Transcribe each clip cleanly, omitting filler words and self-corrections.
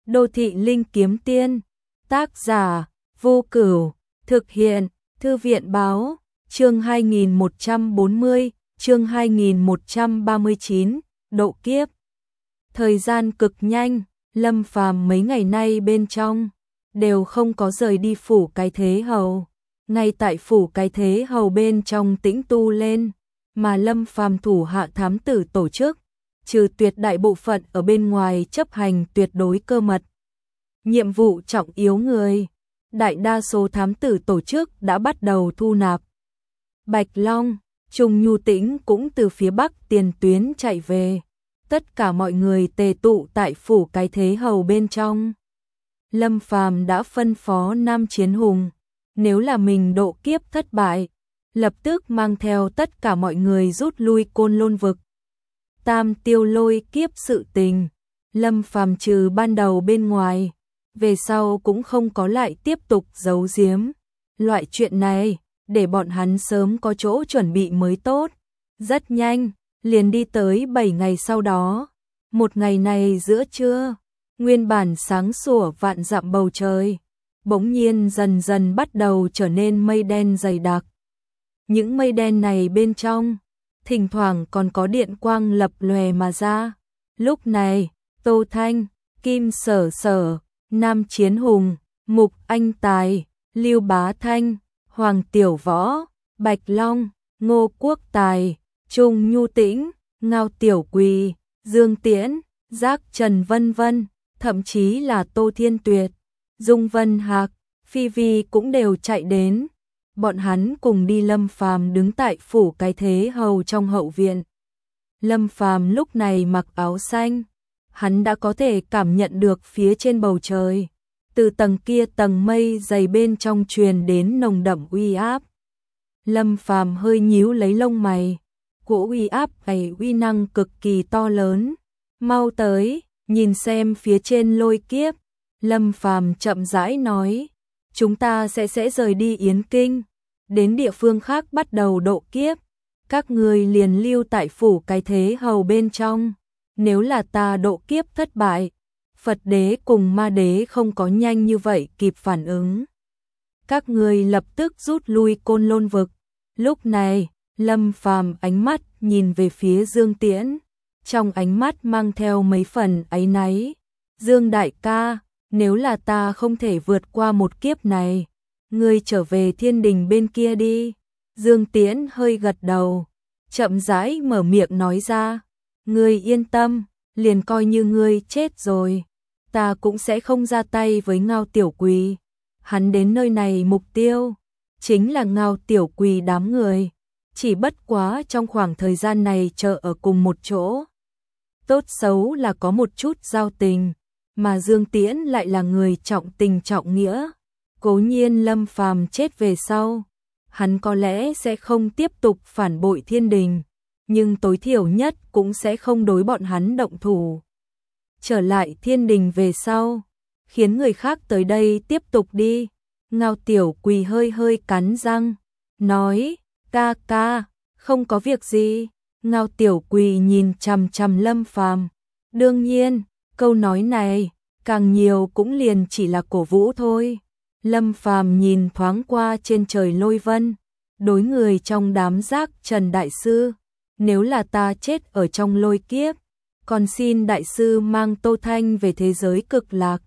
Đô thị linh kiếm tiên, tác giả, Vô Cửu, thực hiện, Thư viện báo, chương 2140, chương 2139, độ kiếp. Thời gian cực nhanh, Lâm Phàm mấy ngày nay bên trong, đều không có rời đi phủ Cái Thế Hầu. Ngay tại phủ Cái Thế Hầu bên trong tĩnh tu lên, mà Lâm Phàm thủ hạ thám tử tổ chức, trừ tuyệt đại bộ phận ở bên ngoài chấp hành tuyệt đối cơ mật. Nhiệm vụ trọng yếu người, đại đa số thám tử tổ chức đã bắt đầu thu nạp. Bạch Long, Trung Nhu Tĩnh cũng từ phía Bắc tiền tuyến chạy về. Tất cả mọi người tề tụ tại phủ Cái Thế Hầu bên trong. Lâm Phàm đã phân phó Nam Chiến Hùng, nếu là mình độ kiếp thất bại, lập tức mang theo tất cả mọi người rút lui Côn Lôn vực. Tam tiêu lôi kiếp sự tình, Lâm Phàm trừ ban đầu bên ngoài, về sau cũng không có lại tiếp tục giấu giếm. Loại chuyện này, để bọn hắn sớm có chỗ chuẩn bị mới tốt. Rất nhanh, liền đi tới 7 ngày sau đó. Một ngày này giữa trưa, nguyên bản sáng sủa vạn dặm bầu trời, bỗng nhiên dần dần bắt đầu trở nên mây đen dày đặc. Những mây đen này bên trong, thỉnh thoảng còn có điện quang lập lòe mà ra. Lúc này, Tô Thanh, Kim Sở Sở, Nam Chiến Hùng, Mục Anh Tài, Lưu Bá Thanh, Hoàng Tiểu Võ, Bạch Long, Ngô Quốc Tài, Trung Nhu Tĩnh, Ngao Tiểu Quỳ, Dương Tiễn, Giác Trần vân vân, thậm chí là Tô Thiên Tuyệt, Dung Vân Hạc, Phi Vi cũng đều chạy đến. Bọn hắn cùng đi Lâm Phàm đứng tại phủ Cái Thế Hầu trong hậu viện. Lâm Phàm lúc này mặc áo xanh, hắn đã có thể cảm nhận được phía trên bầu trời, từ tầng kia tầng mây dày bên trong truyền đến nồng đậm uy áp. Lâm Phàm hơi nhíu lấy lông mày, cỗ uy áp này uy năng cực kỳ to lớn. Mau tới, nhìn xem phía trên lôi kiếp. Lâm Phàm chậm rãi nói, chúng ta sẽ rời đi Yến Kinh, đến địa phương khác bắt đầu độ kiếp. Các người liền lưu tại phủ Cái Thế Hầu bên trong. Nếu là ta độ kiếp thất bại, Phật đế cùng ma đế không có nhanh như vậy kịp phản ứng. Các người lập tức rút lui Côn Lôn vực. Lúc này, Lâm Phàm ánh mắt nhìn về phía Dương Tiễn, trong ánh mắt mang theo mấy phần áy náy. Dương đại ca, nếu là ta không thể vượt qua một kiếp này, ngươi trở về thiên đình bên kia đi. Dương Tiễn hơi gật đầu, chậm rãi mở miệng nói ra, ngươi yên tâm, liền coi như ngươi chết rồi, ta cũng sẽ không ra tay với Ngao Tiểu Quỳ. Hắn đến nơi này mục tiêu chính là Ngao Tiểu Quỳ đám người, chỉ bất quá trong khoảng thời gian này chờ ở cùng một chỗ. Tốt xấu là có một chút giao tình, mà Dương Tiễn lại là người trọng tình trọng nghĩa. Cố nhiên Lâm Phàm chết về sau, hắn có lẽ sẽ không tiếp tục phản bội thiên đình, nhưng tối thiểu nhất cũng sẽ không đối bọn hắn động thủ. Trở lại thiên đình về sau, khiến người khác tới đây tiếp tục đi. Ngao Tiểu Quỳ hơi hơi cắn răng, nói, ca ca, không có việc gì. Ngao Tiểu Quỳ nhìn chằm chằm Lâm Phàm. Đương nhiên, câu nói này, càng nhiều cũng liền chỉ là cổ vũ thôi. Lâm Phàm nhìn thoáng qua trên trời lôi vân, đối người trong đám Giác Trần đại sư, nếu là ta chết ở trong lôi kiếp, còn xin đại sư mang Tô Thanh về thế giới cực lạc.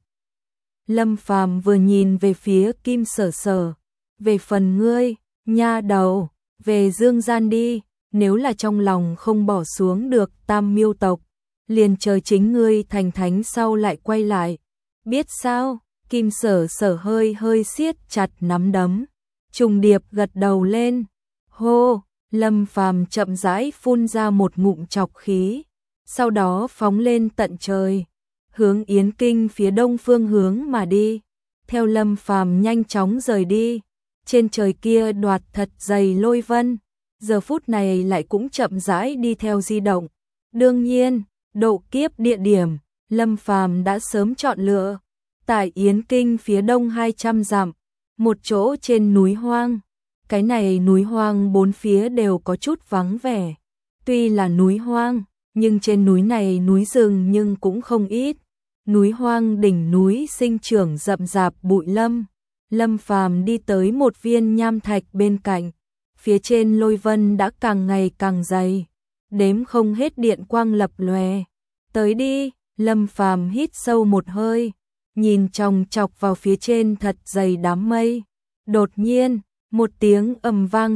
Lâm Phàm vừa nhìn về phía Kim Sở Sở, về phần ngươi, nha đầu, về dương gian đi, nếu là trong lòng không bỏ xuống được Tam Miêu tộc, liền chờ chính ngươi thành thánh sau lại quay lại. Biết sao? Kim Sở Sở hơi hơi siết chặt nắm đấm, trùng điệp gật đầu lên. Hô, Lâm Phàm chậm rãi phun ra một ngụm trọc khí, sau đó phóng lên tận trời, hướng Yến Kinh phía đông phương hướng mà đi. Theo Lâm Phàm nhanh chóng rời đi, trên trời kia đoạt thật dày lôi vân, giờ phút này lại cũng chậm rãi đi theo di động. Đương nhiên, độ kiếp địa điểm, Lâm Phàm đã sớm chọn lựa, tại Yến Kinh phía đông 200 dặm, một chỗ trên núi hoang. Cái này núi hoang bốn phía đều có chút vắng vẻ. Tuy là núi hoang, nhưng trên núi này núi rừng nhưng cũng không ít. núi hoang đỉnh núi sinh trưởng rậm rạp bụi lâm. Lâm Phàm đi tới một viên nham thạch bên cạnh, phía trên lôi vân đã càng ngày càng dày, đếm không hết điện quang lập lòe. Tới đi, Lâm Phàm hít sâu một hơi, nhìn chòng chọc vào phía trên thật dày đám mây. Đột nhiên, một tiếng ầm vang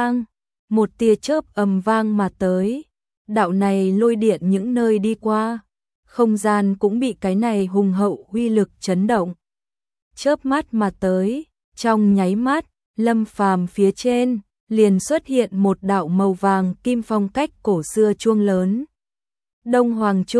một tia chớp ầm vang mà tới. Đạo này lôi điện những nơi đi qua, không gian cũng bị cái này hùng hậu uy lực chấn động. Chớp mắt mà tới, trong nháy mắt, Lâm Phàm phía trên liền xuất hiện một đạo màu vàng kim phong cách cổ xưa chuông lớn. Đông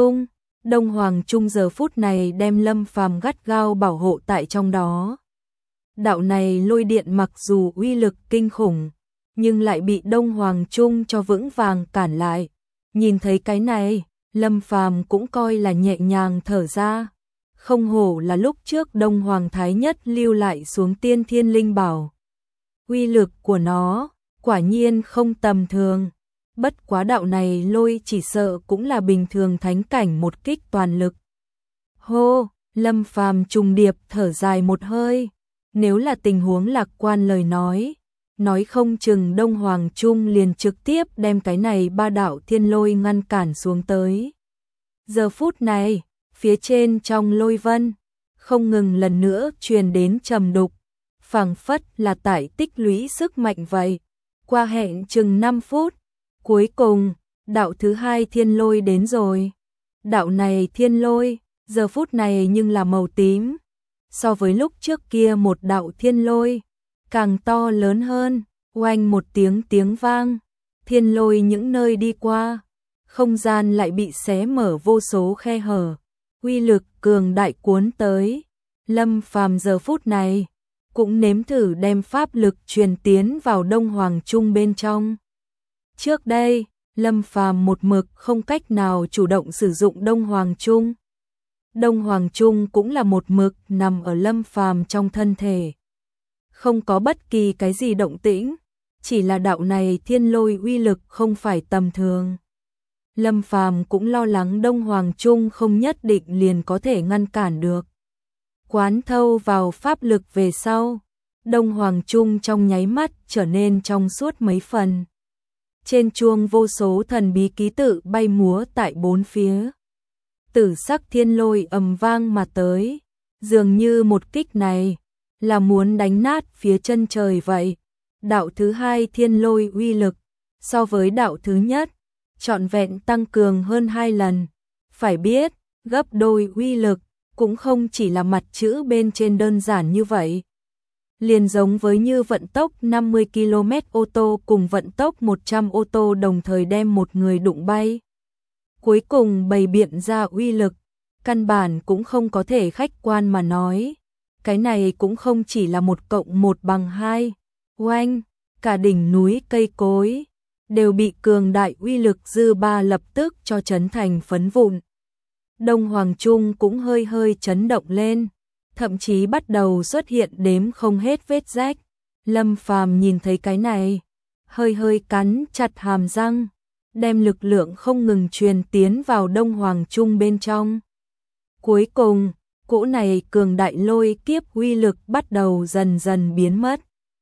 Hoàng Trung giờ phút này đem Lâm Phàm gắt gao bảo hộ tại trong đó. Đạo này lôi điện mặc dù uy lực kinh khủng, nhưng lại bị Đông Hoàng Trung cho vững vàng cản lại. Nhìn thấy cái này, Lâm Phàm cũng coi là nhẹ nhàng thở ra. Không hổ là lúc trước Đông Hoàng Thái Nhất lưu lại xuống Tiên Thiên Linh Bảo. Uy lực của nó quả nhiên không tầm thường. Bất quá đạo này lôi chỉ sợ cũng là bình thường thánh cảnh một kích toàn lực. Hô, Lâm Phàm trùng điệp thở dài một hơi. Nếu là tình huống lạc quan lời nói không chừng Đông Hoàng Trung liền trực tiếp đem cái này ba đạo thiên lôi ngăn cản xuống tới. Giờ phút này, phía trên trong lôi vân, không ngừng lần nữa truyền đến trầm đục, phảng phất là tại tích lũy sức mạnh vậy. Qua hẹn chừng 5 phút, cuối cùng, đạo thứ hai thiên lôi đến rồi. Đạo này thiên lôi, giờ phút này nhưng là màu tím. So với lúc trước kia một đạo thiên lôi, càng to lớn hơn, oanh một tiếng vang. Thiên lôi những nơi đi qua, không gian lại bị xé mở vô số khe hở. Uy lực cường đại cuốn tới. Lâm Phàm giờ phút này cũng nếm thử đem pháp lực truyền tiến vào Đông Hoàng Trung bên trong. Trước đây, Lâm Phàm một mực không cách nào chủ động sử dụng Đông Hoàng Trung. Đông Hoàng Trung cũng là một mực nằm ở Lâm Phàm trong thân thể. Không có bất kỳ cái gì động tĩnh, chỉ là đạo này thiên lôi uy lực không phải tầm thường. Lâm Phàm cũng lo lắng Đông Hoàng Trung không nhất định liền có thể ngăn cản được. Quán thâu vào pháp lực về sau, Đông Hoàng Trung trong nháy mắt trở nên trong suốt mấy phần. Trên chuông vô số thần bí ký tự bay múa tại bốn phía. Tử sắc thiên lôi ầm vang mà tới, dường như một kích này là muốn đánh nát phía chân trời vậy. Đạo thứ hai thiên lôi uy lực so với đạo thứ nhất trọn vẹn tăng cường hơn 2 lần. Phải biết, gấp đôi uy lực cũng không chỉ là mặt chữ bên trên đơn giản như vậy. Liền giống với như vận tốc 50 km ô tô cùng vận tốc 100 ô tô đồng thời đem một người đụng bay. Cuối cùng bày biện ra uy lực, căn bản cũng không có thể khách quan mà nói. Cái này cũng không chỉ là 1+1=2. Oanh, cả đỉnh núi cây cối đều bị cường đại uy lực dư ba lập tức cho chấn thành phấn vụn. Đông Hoàng Trung cũng hơi hơi chấn động lên, thậm chí bắt đầu xuất hiện đếm không hết vết rách. Lâm Phàm nhìn thấy cái này, hơi hơi cắn chặt hàm răng, đem lực lượng không ngừng truyền tiến vào Đông Hoàng Trung bên trong. Cuối cùng, cỗ này cường đại lôi kiếp uy lực bắt đầu dần dần biến mất.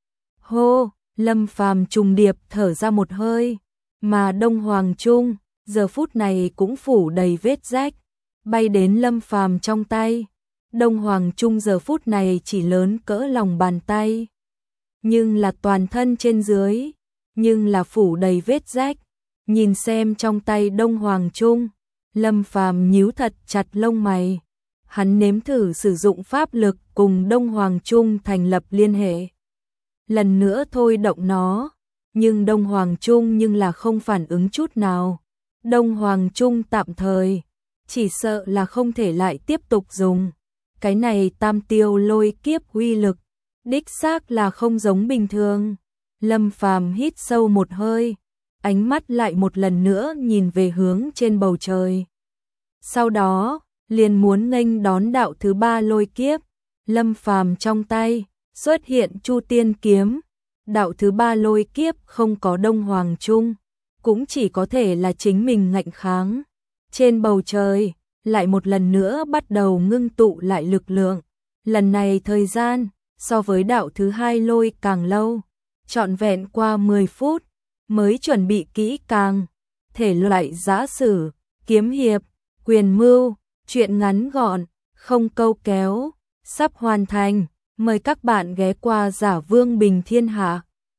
Hô, Lâm Phàm trùng điệp thở ra một hơi, mà Đông Hoàng Trung giờ phút này cũng phủ đầy vết rách, bay đến Lâm Phàm trong tay. Đông Hoàng Trung giờ phút này chỉ lớn cỡ lòng bàn tay, nhưng là toàn thân trên dưới, nhưng là phủ đầy vết rách. Nhìn xem trong tay Đông Hoàng Trung, Lâm Phàm nhíu thật chặt lông mày. Hắn nếm thử sử dụng pháp lực cùng Đông Hoàng Trung thành lập liên hệ. Lần nữa thôi động nó, nhưng Đông Hoàng Trung nhưng là không phản ứng chút nào. Đông Hoàng Trung tạm thời, chỉ sợ là không thể lại tiếp tục dùng. Cái này tam tiêu lôi kiếp uy lực, đích xác là không giống bình thường. Lâm Phàm hít sâu một hơi, ánh mắt lại một lần nữa nhìn về hướng trên bầu trời. Sau đó, liền muốn nghênh đón đạo thứ ba lôi kiếp. Lâm Phàm trong tay xuất hiện Chu Tiên kiếm. Đạo thứ ba lôi kiếp không có Đông Hoàng Trung, cũng chỉ có thể là chính mình ngạnh kháng. Trên bầu trời, lại một lần nữa bắt đầu ngưng tụ lại lực lượng. Lần này thời gian so với đạo thứ hai lôi càng lâu, trọn vẹn qua 10 phút mới chuẩn bị kỹ càng. Thể loại giã sử, kiếm hiệp, quyền mưu, truyện ngắn gọn, không câu kéo, sắp hoàn thành. Mời các bạn ghé qua Giả Vương Bình Thiên Hạ.